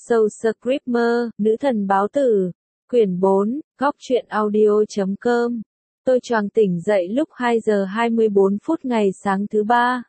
Soul Screamer, Nữ thần báo tử, quyển 4, góc truyện audio.com. Tôi choàng tỉnh dậy lúc 2 giờ 24 phút ngày sáng thứ ba.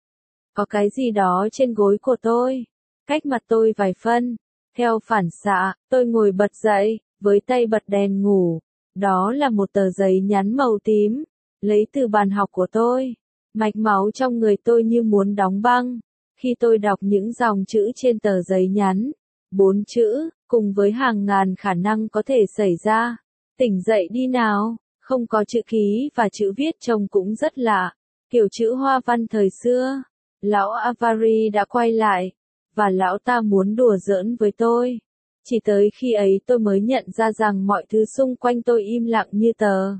Có cái gì đó trên gối của tôi, cách mặt tôi vài phân. Theo phản xạ, tôi ngồi bật dậy, với tay bật đèn ngủ. Đó là một tờ giấy nhắn màu tím, lấy từ bàn học của tôi. Mạch máu trong người tôi như muốn đóng băng. Khi tôi đọc những dòng chữ trên tờ giấy nhắn, 4 chữ, cùng với hàng ngàn khả năng có thể xảy ra. Tỉnh dậy đi nào, không có chữ ký và chữ viết trông cũng rất lạ, kiểu chữ hoa văn thời xưa. Lão Avari đã quay lại, và lão ta muốn đùa giỡn với tôi. Chỉ tới khi ấy tôi mới nhận ra rằng mọi thứ xung quanh tôi im lặng như tờ.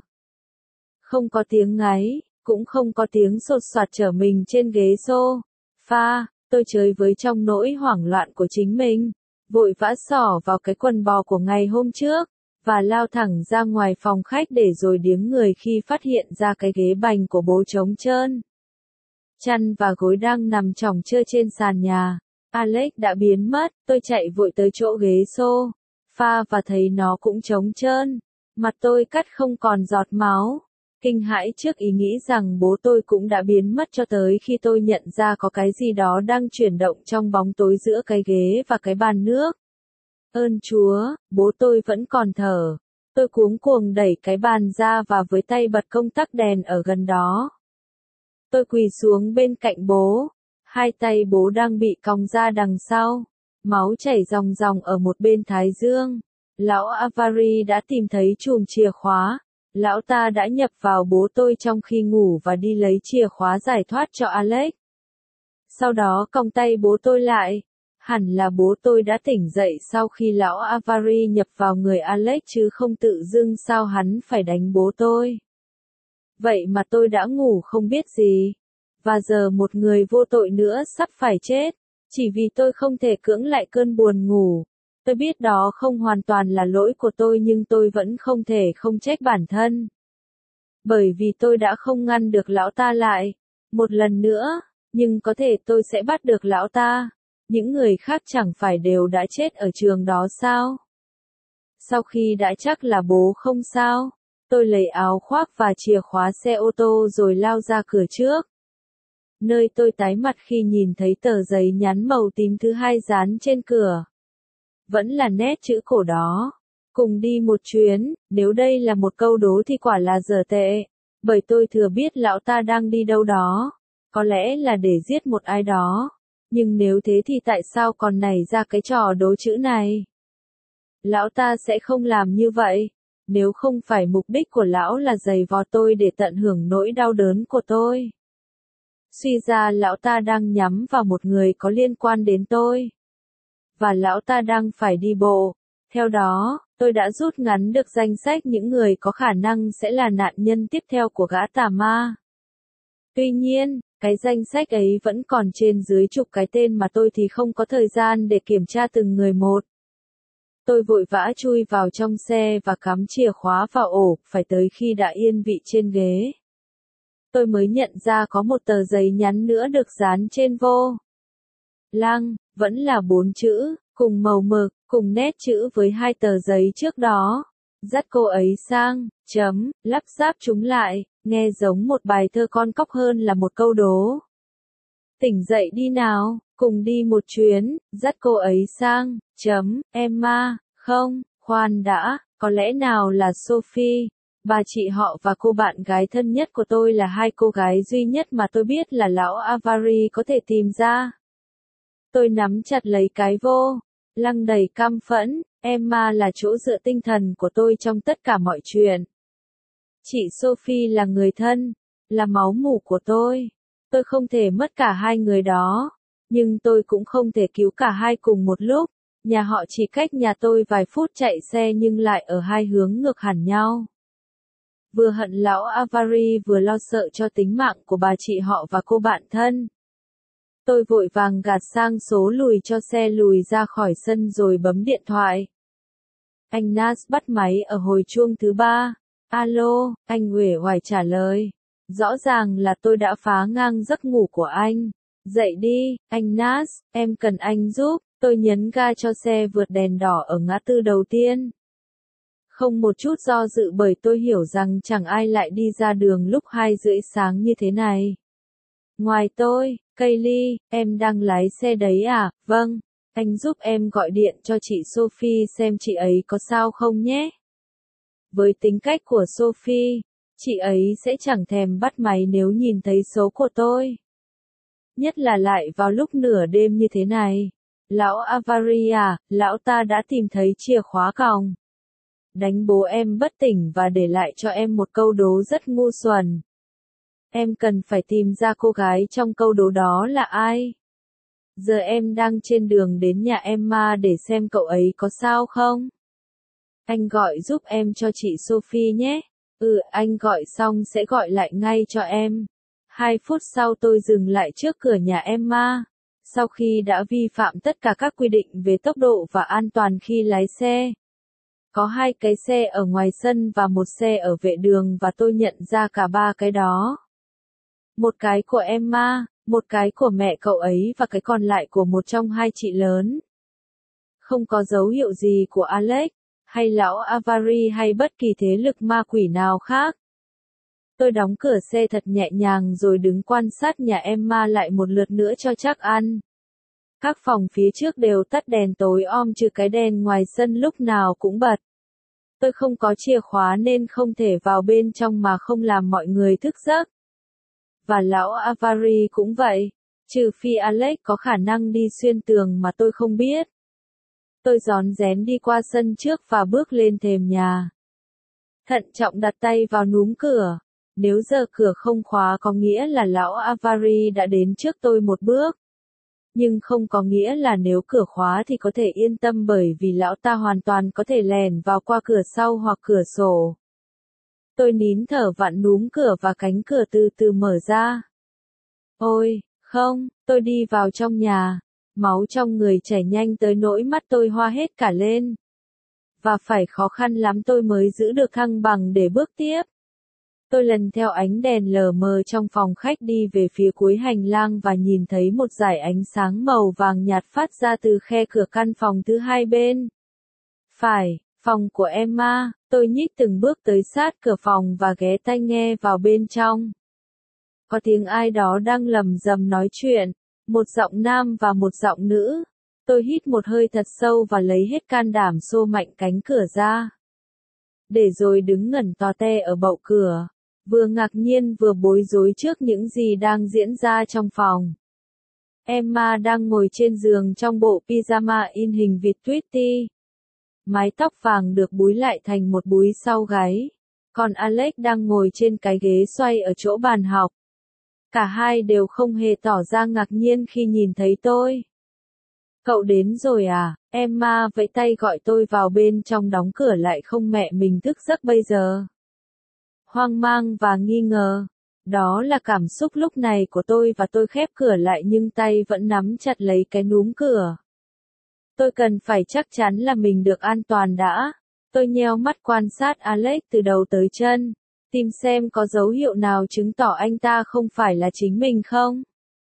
Không có tiếng ngáy, cũng không có tiếng sột soạt trở mình trên ghế sofa. Tôi chơi với trong nỗi hoảng loạn của chính mình, vội vã xỏ vào cái quần bò của ngày hôm trước, và lao thẳng ra ngoài phòng khách để rồi điếng người khi phát hiện ra cái ghế bành của bố trống trơn. Chăn và gối đang nằm chỏng trơ trên sàn nhà. Alex đã biến mất, tôi chạy vội tới chỗ ghế sofa và thấy nó cũng trống trơn. Mặt tôi cắt không còn giọt máu. Kinh hãi trước ý nghĩ rằng bố tôi cũng đã biến mất cho tới khi tôi nhận ra có cái gì đó đang chuyển động trong bóng tối giữa cái ghế và cái bàn nước. Ơn Chúa, bố tôi vẫn còn thở. Tôi cuống cuồng đẩy cái bàn ra và với tay bật công tắc đèn ở gần đó. Tôi quỳ xuống bên cạnh bố. Hai tay bố đang bị còng ra đằng sau. Máu chảy ròng ròng ở một bên thái dương. Lão Avari đã tìm thấy chùm chìa khóa. Lão ta đã nhập vào bố tôi trong khi ngủ và đi lấy chìa khóa giải thoát cho Alex. Sau đó còng tay bố tôi lại. Hẳn là bố tôi đã tỉnh dậy sau khi lão Avari nhập vào người Alex chứ không tự dưng sao hắn phải đánh bố tôi. Vậy mà tôi đã ngủ không biết gì. Và giờ một người vô tội nữa sắp phải chết, chỉ vì tôi không thể cưỡng lại cơn buồn ngủ. Tôi biết đó không hoàn toàn là lỗi của tôi nhưng tôi vẫn không thể không trách bản thân. Bởi vì tôi đã không ngăn được lão ta lại. Một lần nữa, nhưng có thể tôi sẽ bắt được lão ta. Những người khác chẳng phải đều đã chết ở trường đó sao? Sau khi đã chắc là bố không sao, tôi lấy áo khoác và chìa khóa xe ô tô rồi lao ra cửa trước. Nơi tôi tái mặt khi nhìn thấy tờ giấy nhắn màu tím thứ hai dán trên cửa. Vẫn là nét chữ cổ đó. Cùng đi một chuyến, nếu đây là một câu đố thì quả là dở tệ. Bởi tôi thừa biết lão ta đang đi đâu đó. Có lẽ là để giết một ai đó. Nhưng nếu thế thì tại sao còn nảy ra cái trò đố chữ này? Lão ta sẽ không làm như vậy. Nếu không phải mục đích của lão là giày vò tôi để tận hưởng nỗi đau đớn của tôi. Suy ra lão ta đang nhắm vào một người có liên quan đến tôi. Và lão ta đang phải đi bộ. Theo đó, tôi đã rút ngắn được danh sách những người có khả năng sẽ là nạn nhân tiếp theo của gã tà ma. Tuy nhiên, cái danh sách ấy vẫn còn trên dưới chục cái tên mà tôi thì không có thời gian để kiểm tra từng người một. Tôi vội vã chui vào trong xe và cắm chìa khóa vào ổ, phải tới khi đã yên vị trên ghế. Tôi mới nhận ra có một tờ giấy nhắn nữa được dán trên vô lăng, vẫn là 4 chữ, cùng màu mực, cùng nét chữ với hai tờ giấy trước đó. Dắt cô ấy sang, lắp ráp chúng lại, nghe giống một bài thơ con cóc hơn là một câu đố. Tỉnh dậy đi nào, cùng đi một chuyến, dắt cô ấy sang, Emma, không, khoan đã, có lẽ nào là Sophie. Bà chị họ và cô bạn gái thân nhất của tôi là hai cô gái duy nhất mà tôi biết là lão Avari có thể tìm ra. Tôi nắm chặt lấy cái vô lăng đầy căm phẫn. Emma là chỗ dựa tinh thần của tôi trong tất cả mọi chuyện. Chị Sophie là người thân, là máu mủ của tôi. Tôi không thể mất cả hai người đó, nhưng tôi cũng không thể cứu cả hai cùng một lúc. Nhà họ chỉ cách nhà tôi vài phút chạy xe nhưng lại ở hai hướng ngược hẳn nhau. Vừa hận lão Avari vừa lo sợ cho tính mạng của bà chị họ và cô bạn thân. Tôi vội vàng gạt sang số lùi cho xe lùi ra khỏi sân rồi bấm điện thoại. Anh Nas bắt máy ở hồi chuông thứ 3. Alo, anh uể oải trả lời. Rõ ràng là tôi đã phá ngang giấc ngủ của anh. Dậy đi, anh Nas, em cần anh giúp. Tôi nhấn ga cho xe vượt đèn đỏ ở ngã tư đầu tiên. Không một chút do dự bởi tôi hiểu rằng chẳng ai lại đi ra đường lúc 2:30 sáng như thế này. Ngoài tôi, Kaylee, em đang lái xe đấy à? Vâng, anh giúp em gọi điện cho chị Sophie xem chị ấy có sao không nhé. Với tính cách của Sophie, chị ấy sẽ chẳng thèm bắt máy nếu nhìn thấy số của tôi. Nhất là lại vào lúc nửa đêm như thế này. Lão Avaria, lão ta đã tìm thấy chìa khóa còng. Đánh bố em bất tỉnh và để lại cho em một câu đố rất ngu xuẩn. Em cần phải tìm ra cô gái trong câu đố đó là ai. Giờ em đang trên đường đến nhà Emma để xem cậu ấy có sao không. Anh gọi giúp em cho chị Sophie nhé. Anh gọi xong sẽ gọi lại ngay cho em. 2 phút sau tôi dừng lại trước cửa nhà Emma. Sau khi đã vi phạm tất cả các quy định về tốc độ và an toàn khi lái xe. Có 2 cái xe ở ngoài sân và 1 xe ở vệ đường và tôi nhận ra cả 3 cái đó. Một cái của Emma, một cái của mẹ cậu ấy và cái còn lại của một trong 2 chị lớn. Không có dấu hiệu gì của Alex, hay lão Avari hay bất kỳ thế lực ma quỷ nào khác. Tôi đóng cửa xe thật nhẹ nhàng rồi đứng quan sát nhà Emma lại một lượt nữa cho chắc ăn. Các phòng phía trước đều tắt đèn tối om trừ cái đèn ngoài sân lúc nào cũng bật. Tôi không có chìa khóa nên không thể vào bên trong mà không làm mọi người thức giấc. Và lão Avari cũng vậy, trừ phi Alex có khả năng đi xuyên tường mà tôi không biết. Tôi rón rén đi qua sân trước và bước lên thềm nhà. Thận trọng đặt tay vào núm cửa. Nếu giờ cửa không khóa có nghĩa là lão Avari đã đến trước tôi một bước. Nhưng không có nghĩa là nếu cửa khóa thì có thể yên tâm bởi vì lão ta hoàn toàn có thể lèn vào qua cửa sau hoặc cửa sổ. Tôi nín thở vặn núm cửa và cánh cửa từ từ mở ra. Ôi, không, tôi đi vào trong nhà. Máu trong người chảy nhanh tới nỗi mắt tôi hoa hết cả lên. Và phải khó khăn lắm tôi mới giữ được thăng bằng để bước tiếp. Tôi lần theo ánh đèn lờ mờ trong phòng khách đi về phía cuối hành lang và nhìn thấy một dải ánh sáng màu vàng nhạt phát ra từ khe cửa căn phòng thứ 2 bên. Phải, phòng của Emma, tôi nhích từng bước tới sát cửa phòng và ghé tai nghe vào bên trong. Có tiếng ai đó đang lầm rầm nói chuyện, một giọng nam và một giọng nữ. Tôi hít một hơi thật sâu và lấy hết can đảm xô mạnh cánh cửa ra. Để rồi đứng ngẩn to te ở bậu cửa. Vừa ngạc nhiên vừa bối rối trước những gì đang diễn ra trong phòng. Emma đang ngồi trên giường trong bộ pyjama in hình vịt Tweety. Mái tóc vàng được búi lại thành một búi sau gáy. Còn Alex đang ngồi trên cái ghế xoay ở chỗ bàn học. Cả hai đều không hề tỏ ra ngạc nhiên khi nhìn thấy tôi. Cậu đến rồi à? Emma vẫy tay gọi tôi vào bên trong đóng cửa lại không mẹ mình thức giấc bây giờ. Hoang mang và nghi ngờ. Đó là cảm xúc lúc này của tôi và tôi khép cửa lại nhưng tay vẫn nắm chặt lấy cái núm cửa. Tôi cần phải chắc chắn là mình được an toàn đã. Tôi nheo mắt quan sát Alex từ đầu tới chân. Tìm xem có dấu hiệu nào chứng tỏ anh ta không phải là chính mình không.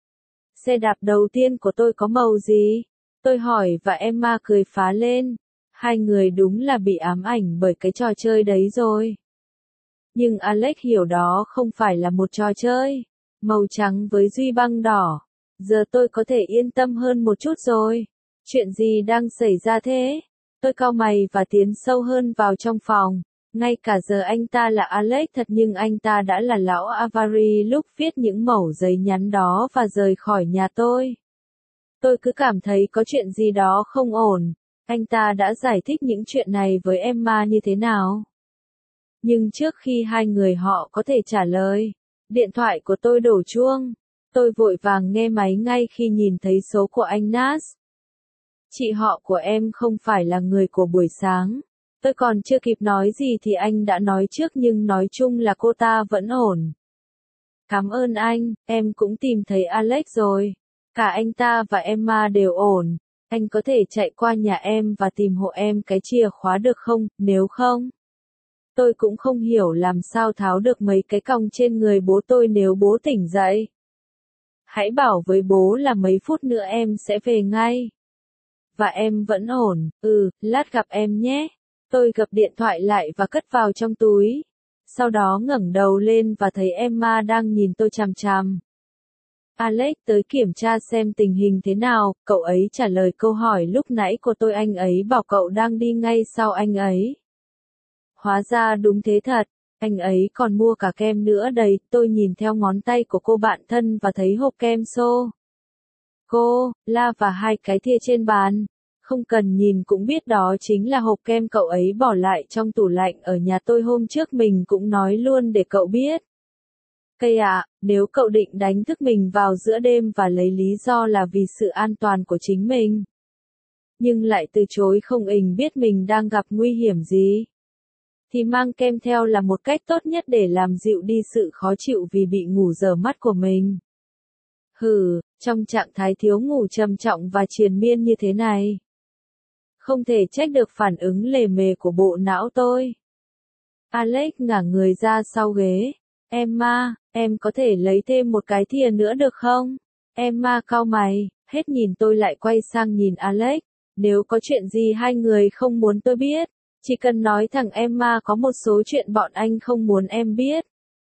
Xe đạp đầu tiên của tôi có màu gì? Tôi hỏi và Emma cười phá lên. Hai người đúng là bị ám ảnh bởi cái trò chơi đấy rồi. Nhưng Alex hiểu đó không phải là một trò chơi. Màu trắng với duy băng đỏ. Giờ tôi có thể yên tâm hơn một chút rồi. Chuyện gì đang xảy ra thế? Tôi cau mày và tiến sâu hơn vào trong phòng. Ngay cả giờ anh ta là Alex thật nhưng anh ta đã là lão Avari lúc viết những mẩu giấy nhắn đó và rời khỏi nhà tôi. Tôi cứ cảm thấy có chuyện gì đó không ổn. Anh ta đã giải thích những chuyện này với Emma như thế nào? Nhưng trước khi hai người họ có thể trả lời, điện thoại của tôi đổ chuông. Tôi vội vàng nghe máy ngay khi nhìn thấy số của anh Nas. Chị họ của em không phải là người của buổi sáng. Tôi còn chưa kịp nói gì thì anh đã nói trước nhưng nói chung là cô ta vẫn ổn. Cảm ơn anh, em cũng tìm thấy Alex rồi. Cả anh ta và Emma đều ổn. Anh có thể chạy qua nhà em và tìm hộ em cái chìa khóa được không, nếu không? Tôi cũng không hiểu làm sao tháo được mấy cái còng trên người bố tôi nếu bố tỉnh dậy. Hãy bảo với bố là mấy phút nữa em sẽ về ngay. Và em vẫn ổn, lát gặp em nhé. Tôi gập điện thoại lại và cất vào trong túi. Sau đó ngẩng đầu lên và thấy Emma đang nhìn tôi chằm chằm. Alex tới kiểm tra xem tình hình thế nào, cậu ấy trả lời câu hỏi lúc nãy của tôi, anh ấy bảo cậu đang đi ngay sau anh ấy. Hóa ra đúng thế thật, anh ấy còn mua cả kem nữa đây, tôi nhìn theo ngón tay của cô bạn thân và thấy hộp kem La và 2 cái thìa trên bàn. Không cần nhìn cũng biết đó chính là hộp kem cậu ấy bỏ lại trong tủ lạnh ở nhà tôi hôm trước, mình cũng nói luôn để cậu biết. Cây ạ, nếu cậu định đánh thức mình vào giữa đêm và lấy lý do là vì sự an toàn của chính mình, nhưng lại từ chối không biết mình đang gặp nguy hiểm gì, thì mang kem theo là một cách tốt nhất để làm dịu đi sự khó chịu vì bị ngủ dở mắt của mình. Trong trạng thái thiếu ngủ trầm trọng và triền miên như thế này, không thể trách được phản ứng lề mề của bộ não tôi. Alex ngả người ra sau ghế. Emma, em có thể lấy thêm một cái thìa nữa được không? Emma cau mày, hết nhìn tôi lại quay sang nhìn Alex. Nếu có chuyện gì hai người không muốn tôi biết, chỉ cần nói thẳng. Emma có một số chuyện bọn anh không muốn em biết.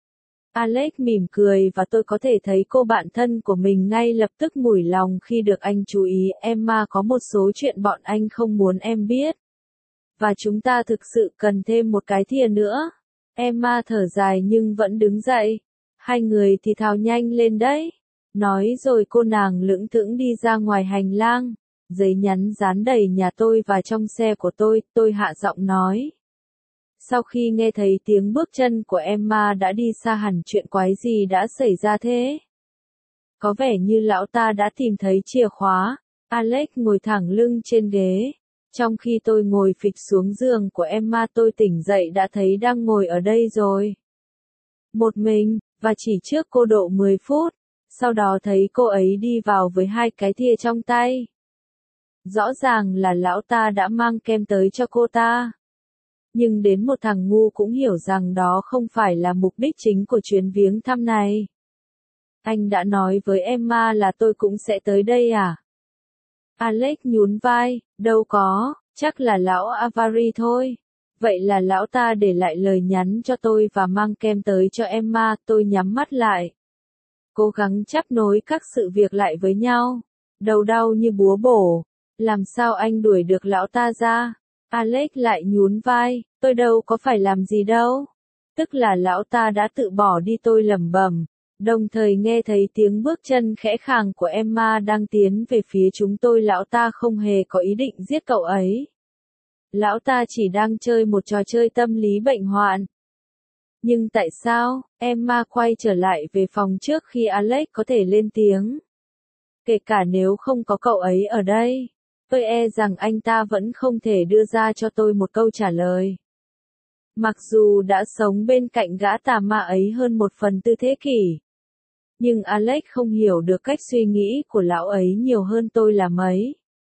Alex mỉm cười và tôi có thể thấy cô bạn thân của mình ngay lập tức mủi lòng khi được anh chú ý. Emma có một số chuyện bọn anh không muốn em biết. Và chúng ta thực sự cần thêm một cái thìa nữa. Emma thở dài nhưng vẫn đứng dậy. Hai người thì thào nhanh lên đấy. Nói rồi cô nàng lững thững đi ra ngoài hành lang. Giấy nhắn dán đầy nhà tôi và trong xe của tôi hạ giọng nói. Sau khi nghe thấy tiếng bước chân của Emma đã đi xa hẳn, chuyện quái gì đã xảy ra thế? Có vẻ như lão ta đã tìm thấy chìa khóa. Alex ngồi thẳng lưng trên ghế. Trong khi tôi ngồi phịch xuống giường của Emma, tôi tỉnh dậy đã thấy đang ngồi ở đây rồi. Một mình, và chỉ trước cô độ 10 phút. Sau đó thấy cô ấy đi vào với 2 cái thìa trong tay. Rõ ràng là lão ta đã mang kem tới cho cô ta. Nhưng đến một thằng ngu cũng hiểu rằng đó không phải là mục đích chính của chuyến viếng thăm này. Anh đã nói với Emma là tôi cũng sẽ tới đây à? Alex nhún vai, đâu có, chắc là lão Avari thôi. Vậy là lão ta để lại lời nhắn cho tôi và mang kem tới cho Emma. Tôi nhắm mắt lại, cố gắng chắp nối các sự việc lại với nhau. Đầu đau như búa bổ. Làm sao anh đuổi được lão ta ra? Alex lại nhún vai, tôi đâu có phải làm gì đâu. Tức là lão ta đã tự bỏ đi, tôi lẩm bẩm. Đồng thời nghe thấy tiếng bước chân khẽ khàng của Emma đang tiến về phía chúng tôi. Lão ta không hề có ý định giết cậu ấy. Lão ta chỉ đang chơi một trò chơi tâm lý bệnh hoạn. Nhưng tại sao? Emma quay trở lại về phòng trước khi Alex có thể lên tiếng. Kể cả nếu không có cậu ấy ở đây, tôi e rằng anh ta vẫn không thể đưa ra cho tôi một câu trả lời. Mặc dù đã sống bên cạnh gã tà ma ấy hơn 1/4 thế kỷ. Nhưng Alex không hiểu được cách suy nghĩ của lão ấy nhiều hơn tôi là mấy.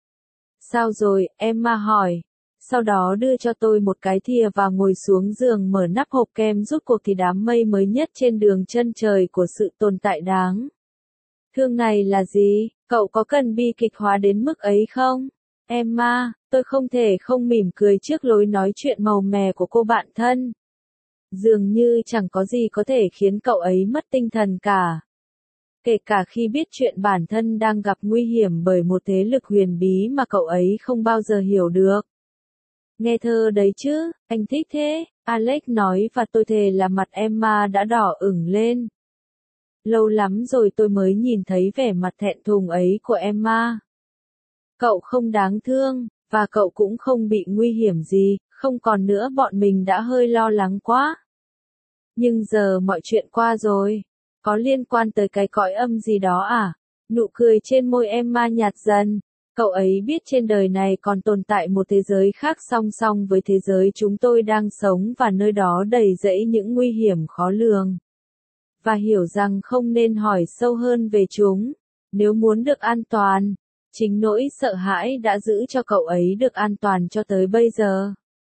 Sao rồi? Emma hỏi. Sau đó đưa cho tôi một cái thìa và ngồi xuống giường mở nắp hộp kem. Rút cuộc thì đám mây mới nhất trên đường chân trời của sự tồn tại đáng thương này là gì? Cậu có cần bi kịch hóa đến mức ấy không? Emma, tôi không thể không mỉm cười trước lối nói chuyện màu mè của cô bạn thân. Dường như chẳng có gì có thể khiến cậu ấy mất tinh thần cả. Kể cả khi biết chuyện bản thân đang gặp nguy hiểm bởi một thế lực huyền bí mà cậu ấy không bao giờ hiểu được. Nghe thơ đấy chứ, anh thích thế, Alex nói và tôi thề là mặt Emma đã đỏ ửng lên. Lâu lắm rồi tôi mới nhìn thấy vẻ mặt thẹn thùng ấy của Emma. Cậu không đáng thương, và cậu cũng không bị nguy hiểm gì, không còn nữa. Bọn mình đã hơi lo lắng quá. Nhưng giờ mọi chuyện qua rồi. Có liên quan tới cái cõi âm gì đó à? Nụ cười trên môi Emma nhạt dần. Cậu ấy biết trên đời này còn tồn tại một thế giới khác song song với thế giới chúng tôi đang sống, và nơi đó đầy rẫy những nguy hiểm khó lường. Và hiểu rằng không nên hỏi sâu hơn về chúng. Nếu muốn được an toàn, chính nỗi sợ hãi đã giữ cho cậu ấy được an toàn cho tới bây giờ.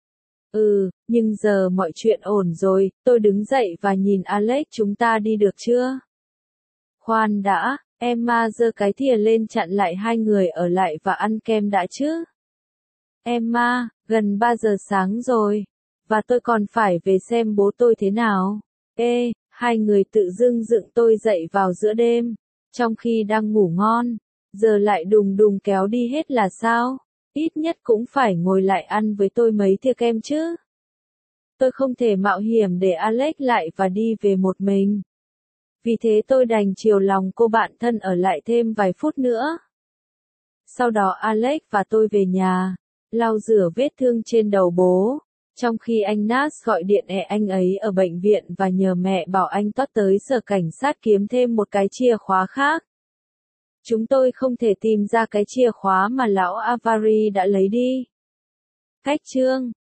Nhưng giờ mọi chuyện ổn rồi. Tôi đứng dậy và nhìn Alex. Chúng ta đi được chưa? Khoan đã, Emma giơ cái thìa lên chặn lại hai người ở lại và ăn kem đã chứ. Emma, gần 3 giờ sáng rồi. Và tôi còn phải về xem bố tôi thế nào. Ê, hai người tự dưng dựng tôi dậy vào giữa đêm. Trong khi đang ngủ ngon. Giờ lại đùng đùng kéo đi hết là sao? Ít nhất cũng phải ngồi lại ăn với tôi mấy thìa kem chứ. Tôi không thể mạo hiểm để Alex lại và đi về một mình. Vì thế tôi đành chiều lòng cô bạn thân ở lại thêm vài phút nữa. Sau đó Alex và tôi về nhà, lau rửa vết thương trên đầu bố. Trong khi anh Nas gọi điện anh ấy ở bệnh viện và nhờ mẹ bảo anh tót tới sở cảnh sát kiếm thêm một cái chìa khóa khác. Chúng tôi không thể tìm ra cái chìa khóa mà lão Avari đã lấy đi. Cách chương